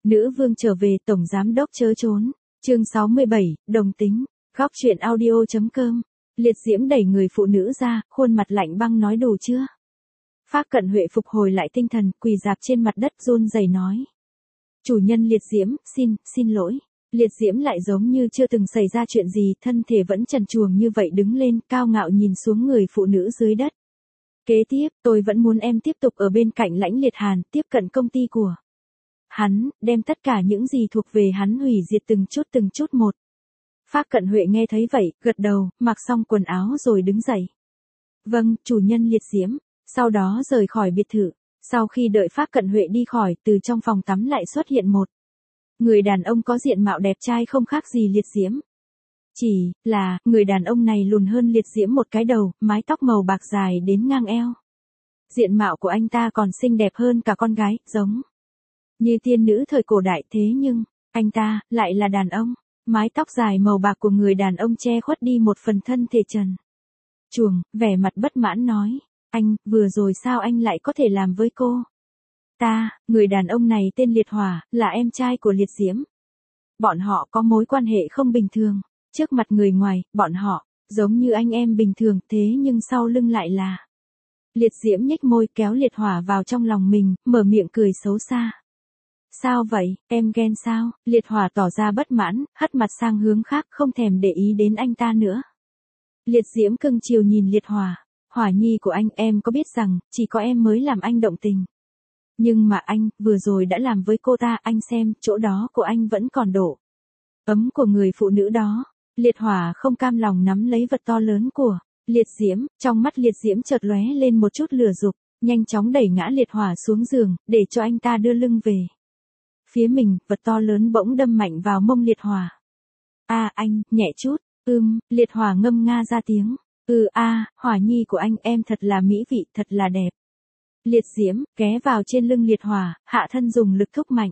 Nữ vương trở về, tổng giám đốc chớ trốn. Chương 67, đồng tính. Góc truyện audio.com. Liệt diễm đẩy người phụ nữ ra, khuôn mặt lạnh băng nói đủ chưa? Phác Cận Huệ phục hồi lại tinh thần, quỳ rạp trên mặt đất run rẩy nói. Chủ nhân Liệt diễm, xin lỗi. Liệt diễm lại giống như chưa từng xảy ra chuyện gì, thân thể vẫn trần truồng như vậy đứng lên, cao ngạo nhìn xuống người phụ nữ dưới đất. Kế tiếp, tôi vẫn muốn em tiếp tục ở bên cạnh Lãnh Liệt Hàn, tiếp cận công ty của hắn, đem tất cả những gì thuộc về hắn hủy diệt từng chút một. Phác Cận Huệ nghe thấy vậy, gật đầu, mặc xong quần áo rồi đứng dậy. Vâng, chủ nhân Liệt diễm. Sau đó rời khỏi biệt thự. Sau khi đợi Phác Cận Huệ đi khỏi, từ trong phòng tắm lại xuất hiện một người đàn ông có diện mạo đẹp trai không khác gì Liệt diễm. Chỉ là, người đàn ông này lùn hơn Liệt diễm một cái đầu, mái tóc màu bạc dài đến ngang eo. Diện mạo của anh ta còn xinh đẹp hơn cả con gái, giống như tiên nữ thời cổ đại, thế nhưng, anh ta, lại là đàn ông. Mái tóc dài màu bạc của người đàn ông che khuất đi một phần thân thể trần truồng, vẻ mặt bất mãn nói. Anh, vừa rồi sao anh lại có thể làm với cô? Người đàn ông này tên Liệt Hỏa, là em trai của Liệt diễm. Bọn họ có mối quan hệ không bình thường. Trước mặt người ngoài, bọn họ, giống như anh em bình thường, thế nhưng sau lưng lại là. Liệt diễm nhếch môi kéo Liệt Hỏa vào trong lòng mình, mở miệng cười xấu xa. Sao vậy, em ghen sao? Liệt Hỏa tỏ ra bất mãn, hất mặt sang hướng khác, không thèm để ý đến anh ta nữa. Liệt diễm cưng chiều nhìn Liệt Hỏa. Hỏa nhi của anh, em có biết rằng, chỉ có em mới làm anh động tình. Nhưng mà anh, vừa rồi đã làm với cô ta, anh xem, chỗ đó của anh vẫn còn độ ấm của người phụ nữ đó. Liệt Hỏa không cam lòng nắm lấy vật to lớn của Liệt diễm, trong mắt Liệt diễm chợt lóe lên một chút lửa dục, nhanh chóng đẩy ngã Liệt Hỏa xuống giường, để cho anh ta đưa lưng về phía mình, vật to lớn bỗng đâm mạnh vào mông Liệt Hỏa. Anh, nhẹ chút. Liệt Hỏa ngâm nga ra tiếng. Hỏa nhi của anh, em thật là mỹ vị, thật là đẹp. Liệt diễm, ghé vào trên lưng Liệt Hỏa, hạ thân dùng lực thúc mạnh.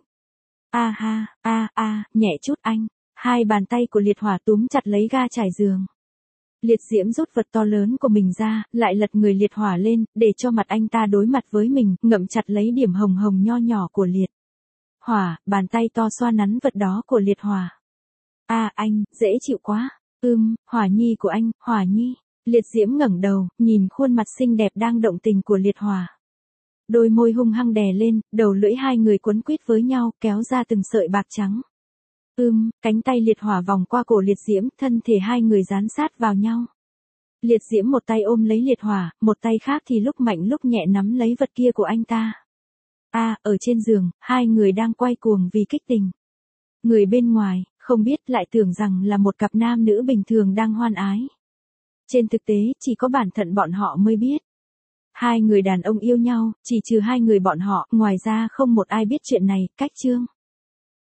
Nhẹ chút anh. Hai bàn tay của Liệt Hỏa túm chặt lấy ga trải giường. Liệt diễm rút vật to lớn của mình ra, lại lật người Liệt Hỏa lên, để cho mặt anh ta đối mặt với mình, ngậm chặt lấy điểm hồng hồng nho nhỏ của Liệt Hỏa, bàn tay to xoa nắn vật đó của Liệt Hỏa. Anh, dễ chịu quá. Hỏa nhi của anh, Hỏa nhi. Liệt diễm ngẩng đầu, nhìn khuôn mặt xinh đẹp đang động tình của Liệt Hỏa. Đôi môi hung hăng đè lên, đầu lưỡi hai người quấn quýt với nhau, kéo ra từng sợi bạc trắng. Cánh tay Liệt Hỏa vòng qua cổ Liệt diễm, thân thể hai người dán sát vào nhau. Liệt diễm một tay ôm lấy Liệt Hỏa, một tay khác thì lúc mạnh lúc nhẹ nắm lấy vật kia của anh ta. Ở trên giường, hai người đang quay cuồng vì kích tình. Người bên ngoài, không biết lại tưởng rằng là một cặp nam nữ bình thường đang hoan ái. Trên thực tế, chỉ có bản thân bọn họ mới biết. Hai người đàn ông yêu nhau, chỉ trừ hai người bọn họ, ngoài ra không một ai biết chuyện này, cách chương.